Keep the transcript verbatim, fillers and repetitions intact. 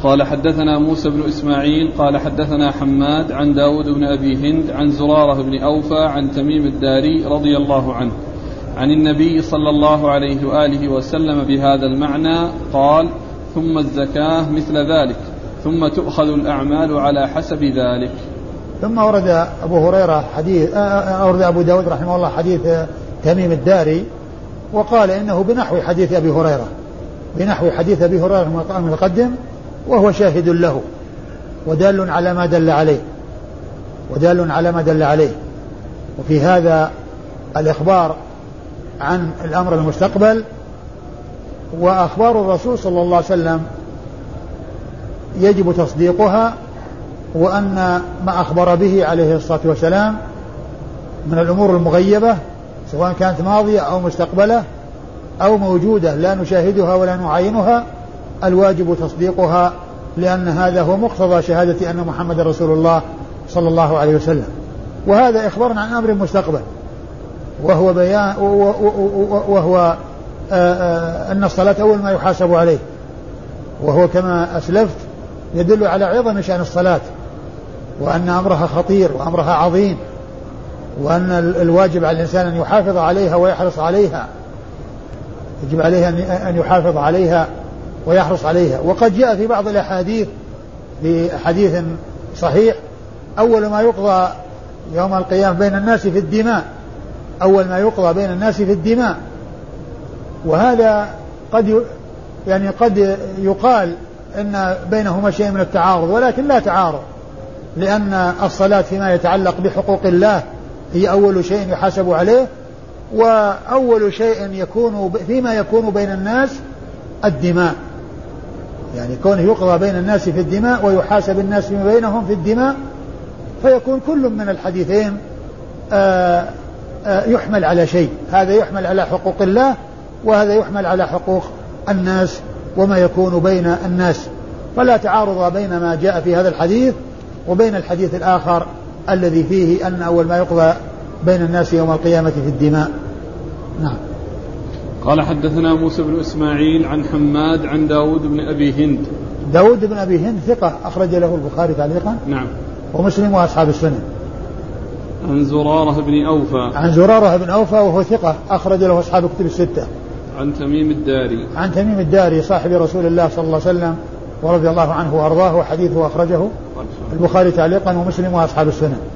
قال حدثنا موسى بن إسماعيل قال حدثنا حماد عن داود بن أبي هند عن زرارة بن أوفى عن تميم الداري رضي الله عنه عن النبي صلى الله عليه وآله وسلم بهذا المعنى قال ثم الزكاة مثل ذلك ثم تؤخذ الأعمال على حسب ذلك. ثم ورد أبو هريرة حديث أورد أبو داود رحمه الله حديث تميم الداري وقال إنه بنحو حديث أبي هريرة بنحو حديث أبي هريرة المتقدم وهو شاهد له ودال على ما دل عليه ودال على ما دل عليه. وفي هذا الإخبار عن الأمر المستقبل وأخبار الرسول صلى الله عليه وسلم يجب تصديقها، وأن ما أخبر به عليه الصلاة والسلام من الأمور المغيبة سواء كانت ماضية أو مستقبلة أو موجودة لا نشاهدها ولا نعاينها الواجب تصديقها، لأن هذا هو مقتضى شهادة أن محمد رسول الله صلى الله عليه وسلم. وهذا إخبار عن أمر مستقبل وهو بيان وهو أن الصلاة أول ما يحاسب عليه، وهو كما أسلفت يدل على عظم شأن الصلاة وأن أمرها خطير وأمرها عظيم، وأن الواجب على الإنسان أن يحافظ عليها ويحرص عليها، يجب عليه أن يحافظ عليها ويحرص عليها. وقد جاء في بعض الأحاديث في حديث صحيح أول ما يقضى يوم القيامة بين الناس في الدماء أول ما يقضى بين الناس في الدماء. وهذا قد يعني قد يقال إن بينهما شيء من التعارض، ولكن لا تعارض، لأن الصلاة فيما يتعلق بحقوق الله هي أول شيء يحاسب عليه، وأول شيء يكون فيما يكون بين الناس الدماء، يعني كونه يقضى بين الناس في الدماء ويحاسب الناس فيما بينهم في الدماء، فيكون كل من الحديثين آآ آآ يحمل على شيء، هذا يحمل على حقوق الله وهذا يحمل على حقوق الناس وما يكون بين الناس، فلا تعارض بين ما جاء في هذا الحديث وبين الحديث الآخر الذي فيه أن أول ما يقضى بين الناس يوم القيامة في الدماء. نعم. قال حدثنا موسى بن إسماعيل عن حماد عن داود بن أبي هند. داود بن أبي هند ثقة أخرج له البخاري تعليقا نعم ومسلم وأصحاب السنن. عن زرارة بن أوفى عن زرارة بن أوفى وهو ثقة أخرج له أصحاب الكتب الستة. عن تميم الداري عن تميم الداري صاحب رسول الله صلى الله عليه وسلم ورضي الله عنه وأرضاه، وحديثه أخرجه البخاري تعليقا ومسلم وأصحاب السنن.